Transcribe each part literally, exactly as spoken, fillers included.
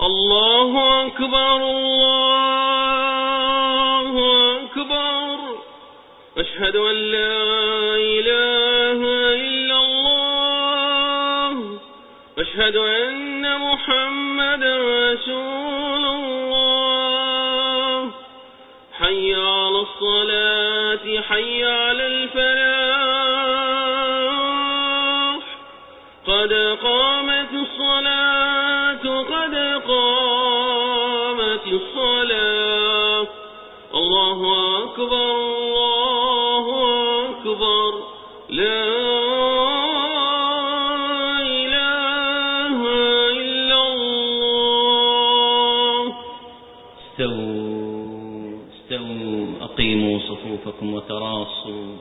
الله أكبر الله أكبر أشهد أن لا إله إلا الله أشهد أن محمدا رسول الله حي على الصلاة حي على الفلاح قد قامت الصلاة قد قامت الصلاة الله أكبر الله أكبر لا إله إلا الله. استووا استووا أقيموا صفوفكم وتراصوا.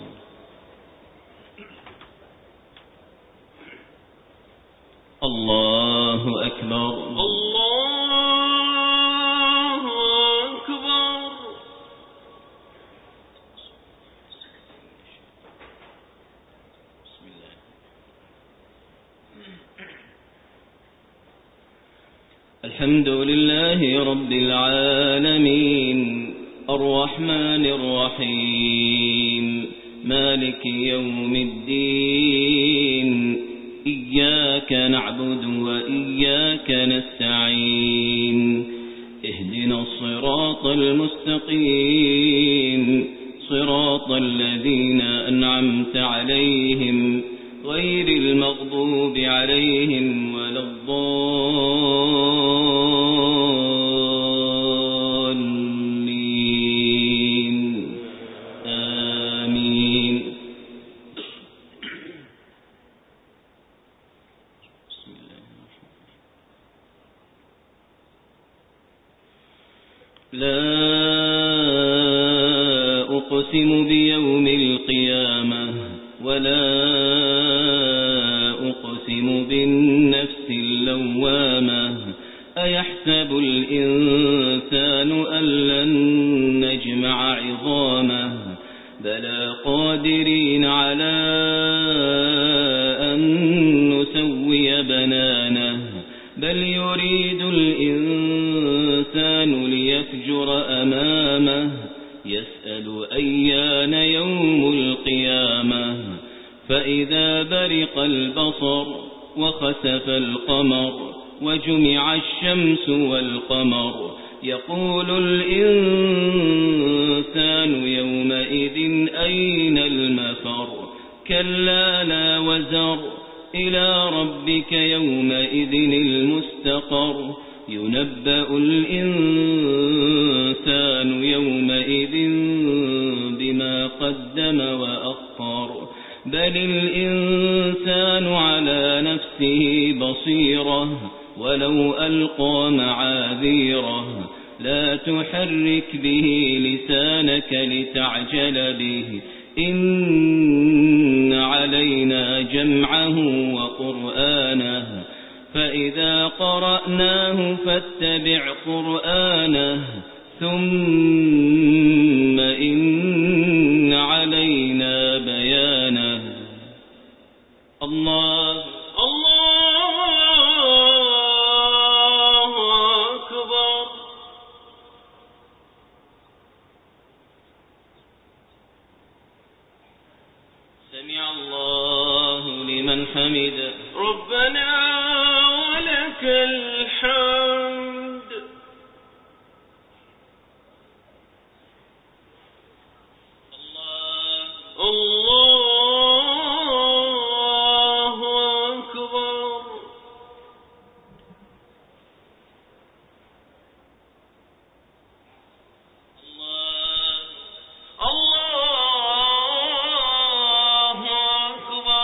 الله أكبر الله أكبر. بسم الله. الحمد لله رب العالمين الرحمن الرحيم مالك يوم الدين إياك نعبد وإياك نستعين اهدنا الصراط المستقيم صراط الذين أنعمت عليهم غير المغضوب عليهم ولا الضالين آمين. لا أقسم بيوم القيامة ولا أقسم بالنفس اللوامة أيحسب الإنسان أن لن نجمع عظامه بلى قادرين على أن نسوي بنانه بل يريد الإنسان ليفجر أمامه يسأل أيان يوم القيامة فإذا برق البصر وخسف القمر وجمع الشمس والقمر يقول الإنسان يومئذ أين المفر كلا لا وزر إلى ربك يومئذ المستقر ينبأ الإنسان يومئذ بما قدم وأخر بل الإنسان على نفسه بصيرة ولو ألقى معاذيره لا تحرك به لسانك لتعجل به إن علينا جمعه وقرآنه فإذا قرأناه فاتبع قرآنه ثم إن علينا بيانه. الله الله أكبر. سمع الله لمن حمده ربنا ولك الحمد. الله الله أكبر. الله أكبر.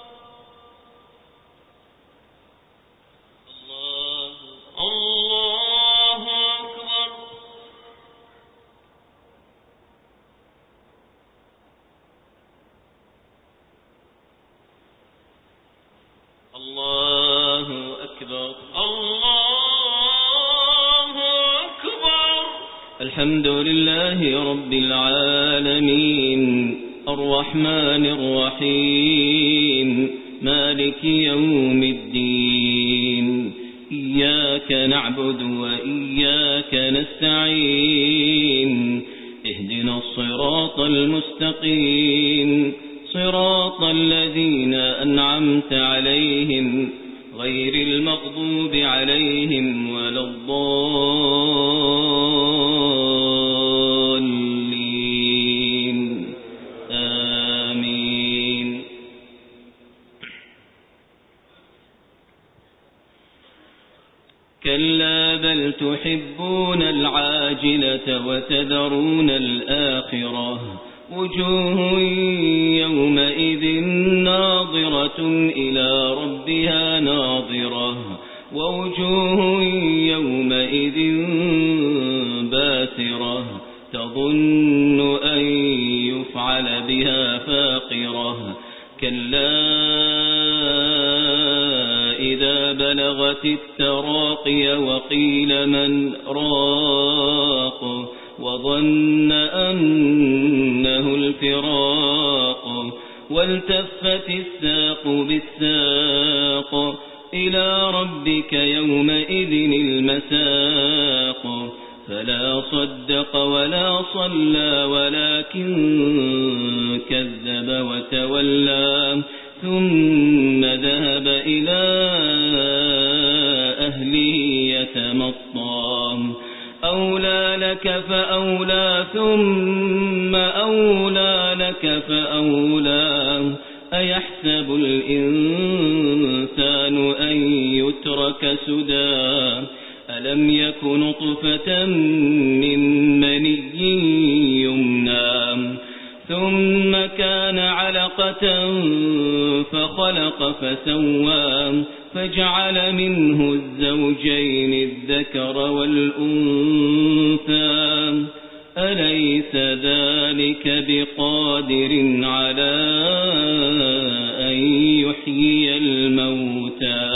الله أكبر. الله أكبر. الله أكبر. الحمد لله رب العالمين الرحمن الرحيم مالك يوم الدين إياك إياك نعبد وإياك نستعين اهدنا الصراط المستقيم صراط الذين أنعمت عليهم غير المغضوب عليهم ولا الضالين آمين. كلا بل تحبون العاجلة وتذرون الآخرة وجوه يومئذ ناظرة إلى ربها ناظرة ووجوه يومئذ باسرة تظن أن يفعل بها فاقرة كلا إذا بلغت التراقي وقيل من راق وظن أنه الفراق والتفت الساق بالساق إلى ربك يومئذ المساق فلا صدق ولا صلى ولكن كذب وتولى ثم ذهب إلى أهله يتمطى أولى لك فأولى ثم أولى لك فأولى أيحسب الإنسان أن يترك سدى ألم يك نطفة من مني يمنى ثم كان علقة فخلق فسوى فجعل منه الزوجين الذكر والأنثى أليس ذلك بقادر على أن يحيي الموتى